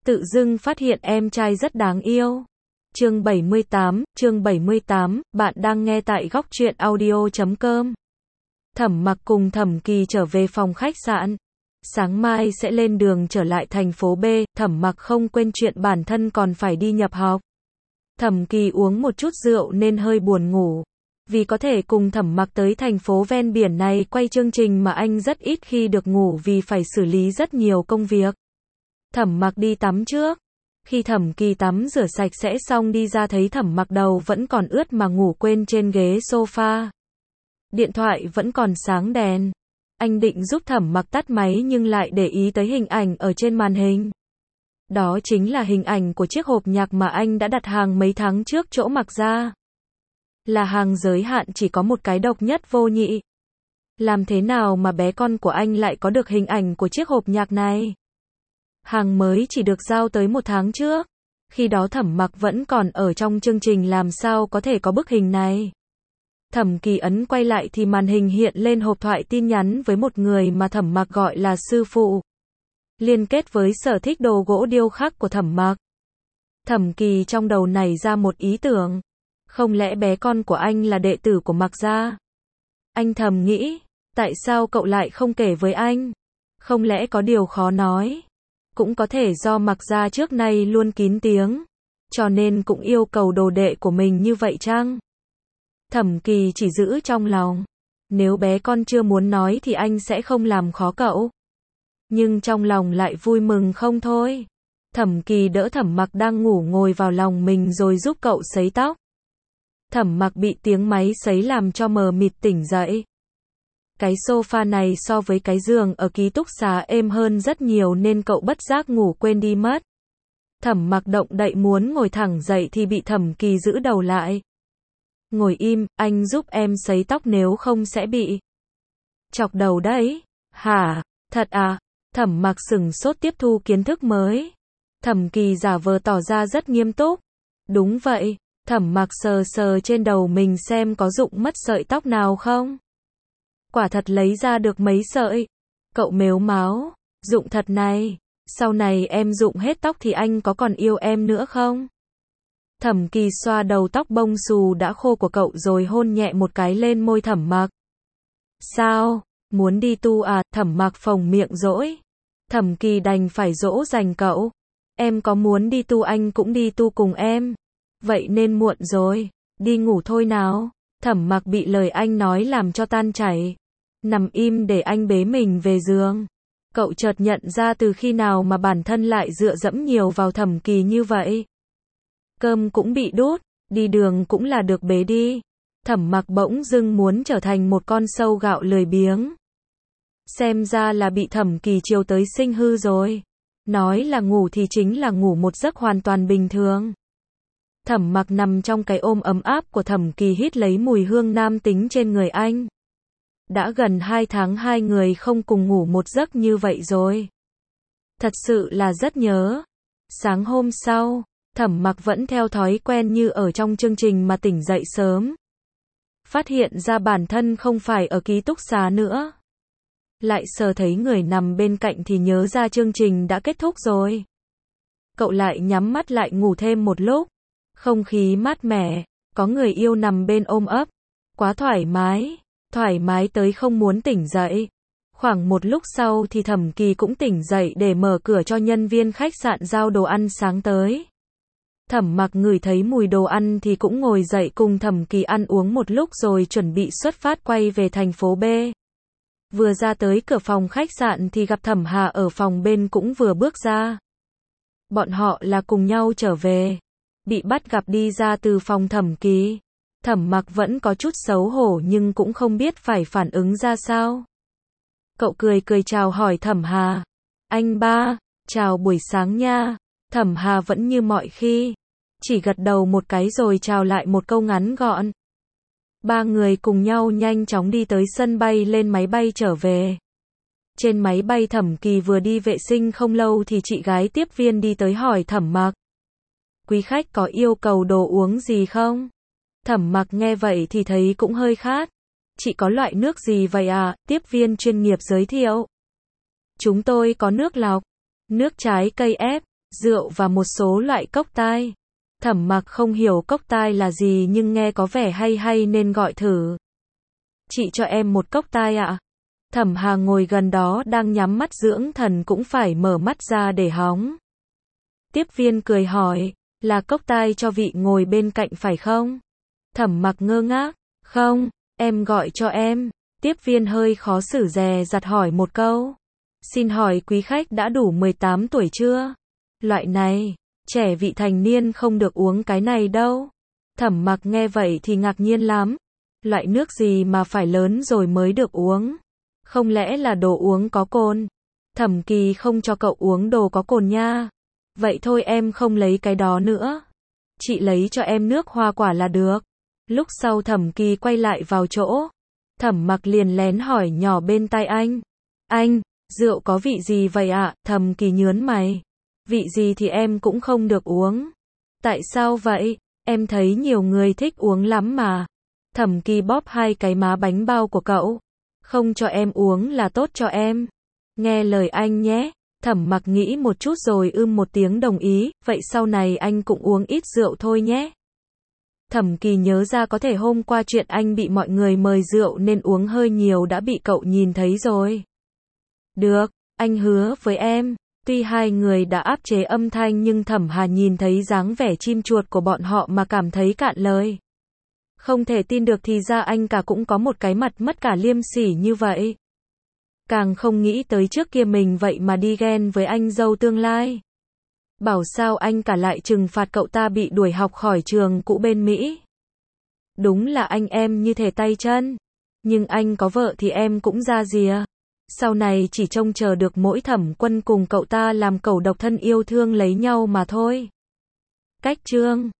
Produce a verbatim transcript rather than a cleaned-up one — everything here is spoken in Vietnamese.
Tự dưng phát hiện em trai rất đáng yêu. Chương bảy mươi tám, chương bảy mươi tám, bạn đang nghe tại góc truyện audio chấm com. Thẩm Mặc cùng Thẩm Kỳ trở về phòng khách sạn. Sáng mai sẽ lên đường trở lại thành phố B, Thẩm Mặc không quên chuyện bản thân còn phải đi nhập học. Thẩm Kỳ uống một chút rượu nên hơi buồn ngủ. Vì có thể cùng Thẩm Mặc tới thành phố ven biển này quay chương trình mà anh rất ít khi được ngủ vì phải xử lý rất nhiều công việc. Thẩm Mặc đi tắm trước. Khi Thẩm Kỳ tắm rửa sạch sẽ xong đi ra thấy Thẩm Mặc đầu vẫn còn ướt mà ngủ quên trên ghế sofa. Điện thoại vẫn còn sáng đèn. Anh định giúp Thẩm Mặc tắt máy nhưng lại để ý tới hình ảnh ở trên màn hình. Đó chính là hình ảnh của chiếc hộp nhạc mà anh đã đặt hàng mấy tháng trước chỗ Mặc ra. Là hàng giới hạn chỉ có một cái độc nhất vô nhị. Làm thế nào mà bé con của anh lại có được hình ảnh của chiếc hộp nhạc này? Hàng mới chỉ được giao tới một tháng trước. Khi đó Thẩm Mặc vẫn còn ở trong chương trình làm sao có thể có bức hình này. Thẩm Kỳ ấn quay lại thì màn hình hiện lên hộp thoại tin nhắn với một người mà Thẩm Mặc gọi là sư phụ. Liên kết với sở thích đồ gỗ điêu khắc của Thẩm Mặc. Thẩm Kỳ trong đầu nảy ra một ý tưởng. Không lẽ bé con của anh là đệ tử của Mặc gia? Anh thầm nghĩ, tại sao cậu lại không kể với anh? Không lẽ có điều khó nói? Cũng có thể do Mặc gia trước nay luôn kín tiếng, cho nên cũng yêu cầu đồ đệ của mình như vậy chăng? Thẩm Kỳ chỉ giữ trong lòng, nếu bé con chưa muốn nói thì anh sẽ không làm khó cậu. Nhưng trong lòng lại vui mừng không thôi. Thẩm Kỳ đỡ Thẩm Mặc đang ngủ ngồi vào lòng mình rồi giúp cậu sấy tóc. Thẩm Mặc bị tiếng máy sấy làm cho mờ mịt tỉnh dậy. Cái sofa này so với cái giường ở ký túc xá êm hơn rất nhiều nên cậu bất giác ngủ quên đi mất. Thẩm Mặc động đậy muốn ngồi thẳng dậy thì bị Thẩm Kỳ giữ đầu lại. Ngồi im, anh giúp em sấy tóc nếu không sẽ bị chọc đầu đấy. Hả? Thật à? Thẩm Mặc sửng sốt tiếp thu kiến thức mới. Thẩm Kỳ giả vờ tỏ ra rất nghiêm túc. Đúng vậy. Thẩm Mặc sờ sờ trên đầu mình xem có rụng mất sợi tóc nào không. Quả thật lấy ra được mấy sợi. Cậu mếu máo, rụng thật này, sau này em rụng hết tóc thì anh có còn yêu em nữa không? Thẩm Kỳ xoa đầu tóc bông xù đã khô của cậu rồi hôn nhẹ một cái lên môi Thẩm Mặc. Sao, muốn đi tu à? Thẩm Mặc phồng miệng dỗi. Thẩm Kỳ đành phải dỗ dành cậu. Em có muốn đi tu anh cũng đi tu cùng em. Vậy nên muộn rồi, đi ngủ thôi nào. Thẩm Mặc bị lời anh nói làm cho tan chảy. Nằm im để anh bế mình về giường. Cậu chợt nhận ra từ khi nào mà bản thân lại dựa dẫm nhiều vào Thẩm Kỳ như vậy. Cơm cũng bị đút, đi đường cũng là được bế đi. Thẩm Mặc bỗng dưng muốn trở thành một con sâu gạo lười biếng. Xem ra là bị Thẩm Kỳ chiều tới sinh hư rồi. Nói là ngủ thì chính là ngủ một giấc hoàn toàn bình thường. Thẩm Mặc nằm trong cái ôm ấm áp của Thẩm Kỳ hít lấy mùi hương nam tính trên người anh. Đã gần hai tháng hai người không cùng ngủ một giấc như vậy rồi. Thật sự là rất nhớ. Sáng hôm sau, Thẩm Mặc vẫn theo thói quen như ở trong chương trình mà tỉnh dậy sớm. Phát hiện ra bản thân không phải ở ký túc xá nữa. Lại sờ thấy người nằm bên cạnh thì nhớ ra chương trình đã kết thúc rồi. Cậu lại nhắm mắt lại ngủ thêm một lúc. Không khí mát mẻ, có người yêu nằm bên ôm ấp. Quá thoải mái, thoải mái tới không muốn tỉnh dậy. Khoảng một lúc sau thì Thẩm Kỳ cũng tỉnh dậy để mở cửa cho nhân viên khách sạn giao đồ ăn sáng tới. Thẩm Mặc ngửi thấy mùi đồ ăn thì cũng ngồi dậy cùng Thẩm Kỳ ăn uống một lúc rồi chuẩn bị xuất phát quay về thành phố B. Vừa ra tới cửa phòng khách sạn thì gặp Thẩm Hà ở phòng bên cũng vừa bước ra. Bọn họ là cùng nhau trở về. Bị bắt gặp đi ra từ phòng Thẩm Kỳ. Thẩm Mặc vẫn có chút xấu hổ nhưng cũng không biết phải phản ứng ra sao. Cậu cười cười chào hỏi Thẩm Hà. Anh ba, chào buổi sáng nha. Thẩm Hà vẫn như mọi khi. Chỉ gật đầu một cái rồi chào lại một câu ngắn gọn. Ba người cùng nhau nhanh chóng đi tới sân bay lên máy bay trở về. Trên máy bay Thẩm Kỳ vừa đi vệ sinh không lâu thì chị gái tiếp viên đi tới hỏi Thẩm Mặc. Quý khách có yêu cầu đồ uống gì không? Thẩm Mặc nghe vậy thì thấy cũng hơi khát. Chị có loại nước gì vậy à? Tiếp viên chuyên nghiệp giới thiệu. Chúng tôi có nước lọc, nước trái cây ép, rượu và một số loại cốc tai. Thẩm Mặc không hiểu cốc tai là gì nhưng nghe có vẻ hay hay nên gọi thử. Chị cho em một cốc tai ạ. Thẩm Hà ngồi gần đó đang nhắm mắt dưỡng thần cũng phải mở mắt ra để hóng. Tiếp viên cười hỏi, là cốc tai cho vị ngồi bên cạnh phải không? Thẩm Mặc ngơ ngác, không, em gọi cho em. Tiếp viên hơi khó xử dè dặt hỏi một câu. Xin hỏi quý khách đã đủ mười tám tuổi chưa? Loại này, trẻ vị thành niên không được uống cái này đâu. Thẩm Mặc nghe vậy thì ngạc nhiên lắm. Loại nước gì mà phải lớn rồi mới được uống? Không lẽ là đồ uống có cồn? Thẩm Kỳ không cho cậu uống đồ có cồn nha. Vậy thôi em không lấy cái đó nữa. Chị lấy cho em nước hoa quả là được. Lúc sau Thẩm Kỳ quay lại vào chỗ. Thẩm Mặc liền lén hỏi nhỏ bên tai anh. Anh, rượu có vị gì vậy ạ? Thẩm Kỳ nhớn mày. Vị gì thì em cũng không được uống. Tại sao vậy? Em thấy nhiều người thích uống lắm mà. Thẩm Kỳ bóp hai cái má bánh bao của cậu. Không cho em uống là tốt cho em. Nghe lời anh nhé. Thẩm Mặc nghĩ một chút rồi ưm một tiếng đồng ý. Vậy sau này anh cũng uống ít rượu thôi nhé. Thẩm Kỳ nhớ ra có thể hôm qua chuyện anh bị mọi người mời rượu nên uống hơi nhiều đã bị cậu nhìn thấy rồi. Được, anh hứa với em. Tuy hai người đã áp chế âm thanh nhưng Thẩm Hà nhìn thấy dáng vẻ chim chuột của bọn họ mà cảm thấy cạn lời. Không thể tin được thì ra anh cả cũng có một cái mặt mất cả liêm sỉ như vậy. Càng không nghĩ tới trước kia mình vậy mà đi ghen với anh dâu tương lai. Bảo sao anh cả lại trừng phạt cậu ta bị đuổi học khỏi trường cũ bên Mỹ. Đúng là anh em như thể tay chân. Nhưng anh có vợ thì em cũng ra rìa. Sau này chỉ trông chờ được mỗi Thẩm Quân cùng cậu ta làm cẩu độc thân yêu thương lấy nhau mà thôi. Cách chương